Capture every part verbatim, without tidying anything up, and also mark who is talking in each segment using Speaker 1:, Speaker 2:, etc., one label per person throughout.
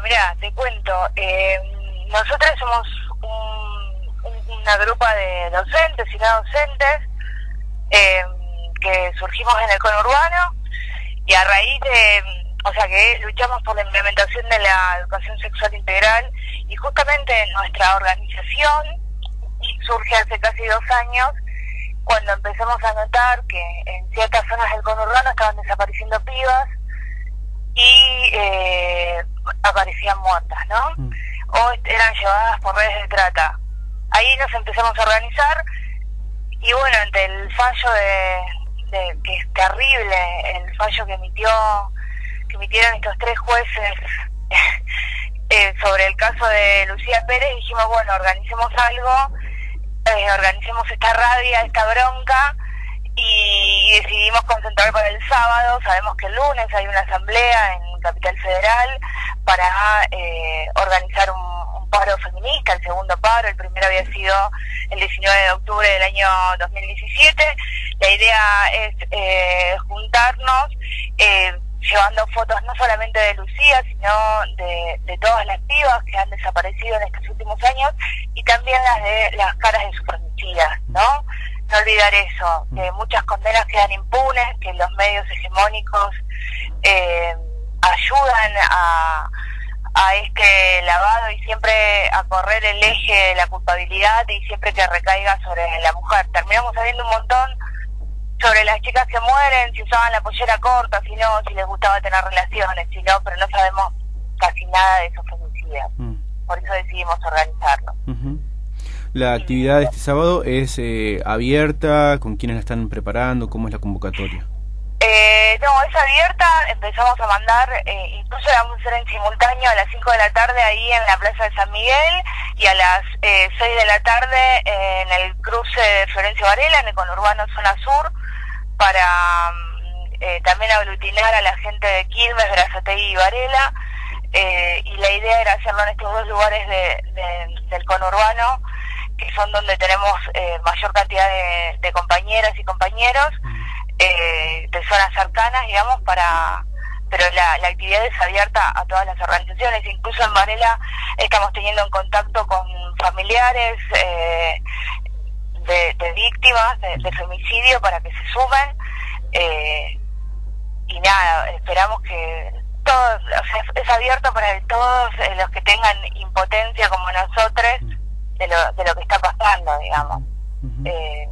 Speaker 1: mirá, te cuento. Eh, nosotros somos un, un, una grupa de docentes y no docentes eh, que surgimos en el conurbano y a raíz de, o sea, que luchamos por la implementación de la educación sexual integral y justamente nuestra organización surge hace casi dos años cuando empezamos a notar que en ciertas zonas del conurbano estaban desapareciendo pibas y eh, aparecían muertas, ¿no? Mm. O eran llevadas por redes de trata. Ahí nos empezamos a organizar y bueno, ante el fallo de, de que es terrible, el fallo que emitió que emitieron estos tres jueces eh, sobre el caso de Lucía Pérez, dijimos, bueno, organicemos algo, eh, organicemos esta rabia, esta bronca, y, y decidimos concentrar para el sábado. Sabemos que el lunes hay una asamblea en Capital Federal para eh, organizar un, un paro feminista, el segundo paro. El primero había sido el diecinueve de octubre del año dos mil diecisiete. La idea es eh, juntarnos eh, llevando fotos no solamente de Lucía, sino de, de todas las pibas que han desaparecido en estos últimos años y también las de las caras de sus femicidas, ¿no? No olvidar eso, que muchas condenas quedan impunes, que los medios hegemónicos eh, ayudan a, a este lavado y siempre a correr el eje de la culpabilidad y siempre que recaiga sobre la mujer. Terminamos sabiendo un montón sobre las chicas que mueren, si usaban la pollera corta, si no, si les gustaba tener relaciones, si no, pero no sabemos casi nada de esos femicidios. Mm. Por eso decidimos organizarlo.
Speaker 2: Uh-huh. La actividad de este sábado es eh, abierta, ¿con quiénes la están preparando? ¿Cómo es la convocatoria?
Speaker 1: Eh, no, es abierta, empezamos a mandar, eh, incluso la vamos a hacer en simultáneo a las cinco de la tarde ahí en la Plaza de San Miguel y a las eh, seis de la tarde eh, en el cruce de Florencio Varela, en el conurbano Zona Sur, para eh, también aglutinar a la gente de Quilmes, Berazategui y Varela, eh, y la idea era hacerlo en estos dos lugares de, de, del conurbano, que son donde tenemos eh, mayor cantidad de, de compañeras y compañeros, eh, de zonas cercanas, digamos, para pero la, la actividad es abierta a todas las organizaciones. Incluso en Varela estamos teniendo en contacto con familiares eh, de, de víctimas de, de femicidio para que se sumen, eh, y nada, esperamos que todos, o sea, es, es abierto para todos eh, los que tengan impotencia como nosotros de lo, de lo que está pasando, digamos. Uh-huh. eh,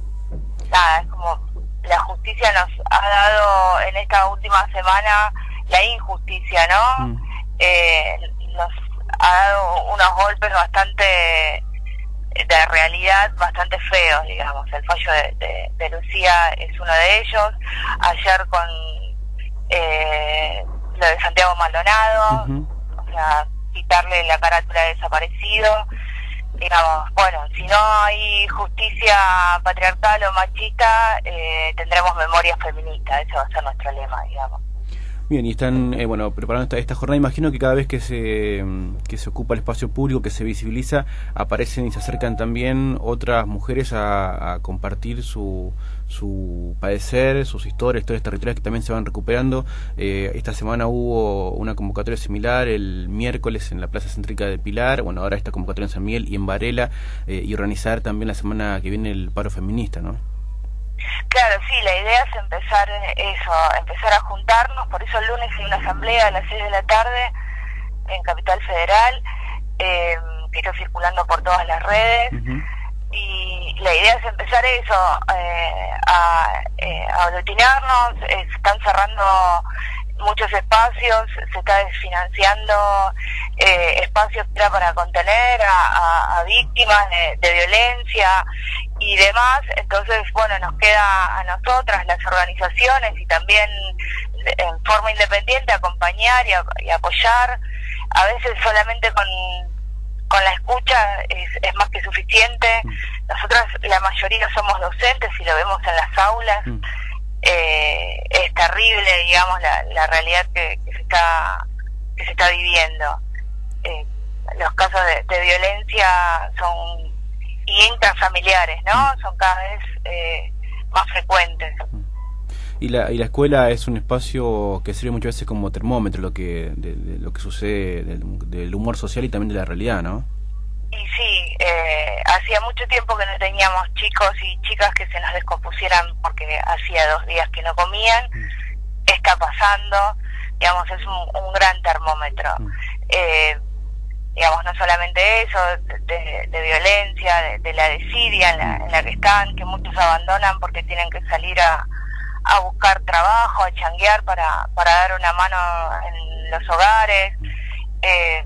Speaker 1: nada, es como la justicia nos ha dado en esta última semana, la injusticia, ¿no? Uh-huh. eh, nos ha dado unos golpes bastante de realidad bastante feos, digamos. El fallo de, de, de Lucía es uno de ellos. Ayer con eh, lo de Santiago Maldonado, uh-huh. o sea, quitarle la carátula de desaparecido. Digamos, bueno, si no hay justicia patriarcal o machista, eh, tendremos memoria feminista. Ese va a ser nuestro lema, digamos.
Speaker 2: Bien, y están eh, bueno preparando esta, esta jornada. Imagino que cada vez que se que se ocupa el espacio público, que se visibiliza, aparecen y se acercan también otras mujeres a, a compartir su su padecer, sus historias, historias territoriales que también se van recuperando. Eh, esta semana hubo una convocatoria similar el miércoles en la Plaza Céntrica de Pilar. Bueno, ahora esta convocatoria en San Miguel y en Varela, eh, y organizar también la semana que viene el paro feminista, ¿no?
Speaker 1: Claro, sí, la idea es empezar eso, empezar a juntarnos. Por eso el lunes hay una asamblea a las seis de la tarde en Capital Federal, eh, que está circulando por todas las redes. Uh-huh. Y la idea es empezar eso, eh, a, eh, a aglutinarnos. Eh, se están cerrando muchos espacios, se está desfinanciando eh, espacios para contener a, a, a víctimas de, de violencia y demás. Entonces, bueno, nos queda a nosotras, las organizaciones, y también en forma independiente acompañar y, a, y apoyar. A veces solamente con, con la escucha es, es más que suficiente. Nosotras, la mayoría, somos docentes y lo vemos en las aulas. Mm. Eh, es terrible, digamos, la, la realidad que, que se está que se está viviendo. Eh, los casos de, de violencia son y intrafamiliares, ¿no? Son cada vez eh, más frecuentes.
Speaker 2: Y la, y la escuela es un espacio que sirve muchas veces como termómetro lo que de, de lo que sucede del, del humor social y también de la realidad, ¿no?
Speaker 1: Y sí, eh, hacía mucho tiempo que no teníamos chicos y chicas que se nos descompusieran porque hacía dos días que no comían. Mm. Está pasando, digamos, es un, un gran termómetro. Mm. Eh, digamos, no solamente eso, de, de violencia, de, de la desidia en la, en la que están, que muchos abandonan porque tienen que salir a, a buscar trabajo, a changuear para, para dar una mano en los hogares. Eh,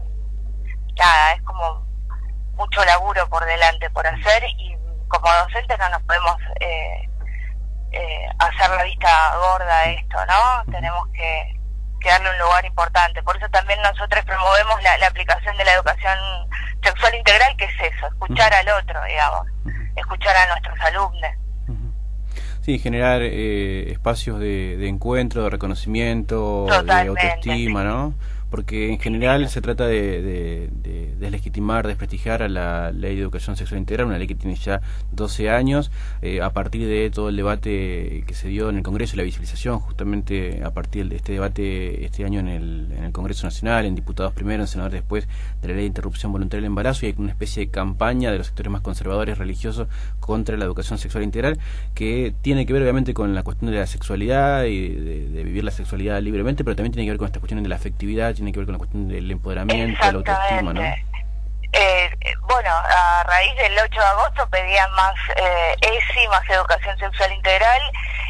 Speaker 1: nada, es como mucho laburo por delante por hacer y como docentes no nos podemos eh, eh, hacer la vista gorda a esto, ¿no? Tenemos que que darle un lugar importante. Por eso también nosotros promovemos la, la aplicación de la educación sexual integral, que es eso, escuchar uh-huh. al otro, digamos, uh-huh. escuchar a nuestros alumnos. Uh-huh.
Speaker 2: Sí, generar eh, espacios de, de encuentro, de reconocimiento, Totalmente, de autoestima, sí. ¿no? Porque en general se trata de, de, de deslegitimar, desprestigiar a la Ley de Educación Sexual Integral, una ley que tiene ya doce años, eh, a partir de todo el debate que se dio en el Congreso y la visibilización, justamente a partir de este debate este año en el, en el Congreso Nacional, en diputados primero, en senadores después, de la Ley de Interrupción Voluntaria del Embarazo, y hay una especie de campaña de los sectores más conservadores religiosos contra la educación sexual integral, que tiene que ver obviamente con la cuestión de la sexualidad y de, de vivir la sexualidad libremente, pero también tiene que ver con esta cuestión de la afectividad, tiene que ver con la cuestión del empoderamiento, de la autoestima, ¿no?
Speaker 1: Eh, bueno, a raíz del ocho de agosto pedían más eh, E S I, más educación sexual integral,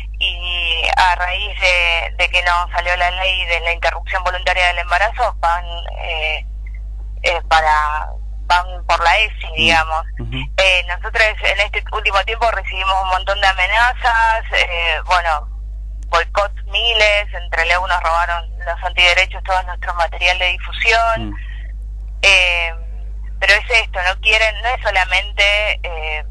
Speaker 1: y a raíz de, de que no salió la ley de la interrupción voluntaria del embarazo, van eh, eh, para van por la E S I, digamos. Uh-huh. eh, nosotros en este último tiempo recibimos un montón de amenazas, eh, bueno, boicot miles, entre luego nos robaron los antiderechos todo nuestro material de difusión. Mm. Eh, pero es esto, no quieren, no es solamente eh,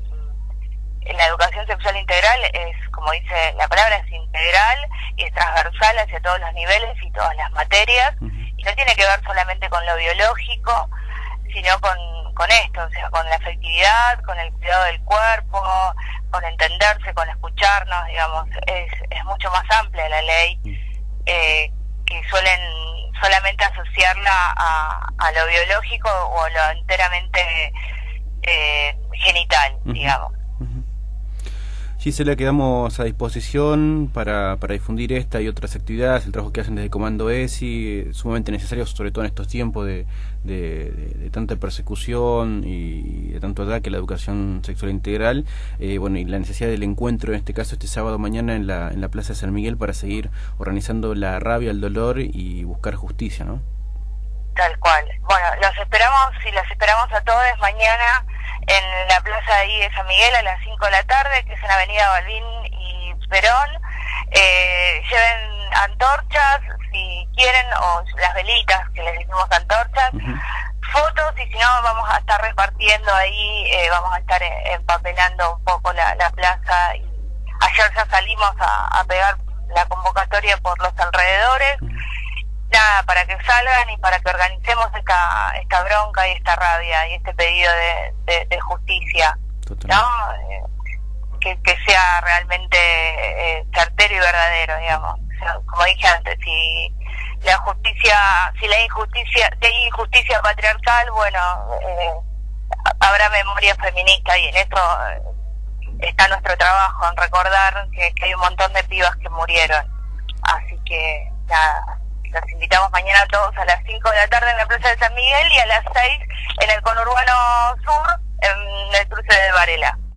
Speaker 1: la educación sexual integral, es, como dice la palabra, es integral y es transversal hacia todos los niveles y todas las materias, mm. y no tiene que ver solamente con lo biológico, sino con, con esto, o sea, con la afectividad, con el cuidado del cuerpo, con entenderse, con escucharnos, digamos, es, es mucho más amplia la ley, eh, que suelen solamente asociarla a, a lo biológico o a lo enteramente eh, genital, uh-huh. digamos.
Speaker 2: Gisela, quedamos a disposición para, para difundir esta y otras actividades, el trabajo que hacen desde Comando E S I, sumamente necesario, sobre todo en estos tiempos de, de, de, de tanta persecución y de tanto ataque a la educación sexual integral, eh, bueno, y la necesidad del encuentro, en este caso este sábado mañana en la, en la Plaza de San Miguel, para seguir organizando la rabia, el dolor y buscar justicia, ¿no?
Speaker 1: Tal cual. Bueno, los esperamos y los esperamos a todos mañana en la plaza ahí de San Miguel a las cinco de la tarde, que es en Avenida Balbín y Perón. Eh, lleven antorchas si quieren, o las velitas, que les decimos antorchas, uh-huh. fotos, y si no vamos a estar repartiendo ahí, eh, vamos a estar empapelando un poco la, la plaza. Y ayer ya salimos a, a pegar la convocatoria por los alrededores. Uh-huh. Nada, para que salgan y para que organicemos esta esta bronca y esta rabia y este pedido de, de, de justicia, Total. ¿no? Eh, que, que sea realmente eh, certero y verdadero, digamos. O sea, como dije antes, si la justicia, si la injusticia, si hay injusticia patriarcal, bueno, eh, habrá memoria feminista, y en eso está nuestro trabajo, en recordar que, que hay un montón de pibas que murieron. Así que, nada. Los invitamos mañana a todos a las cinco de la tarde en la Plaza de San Miguel y a las seis en el conurbano sur, en el cruce de Varela.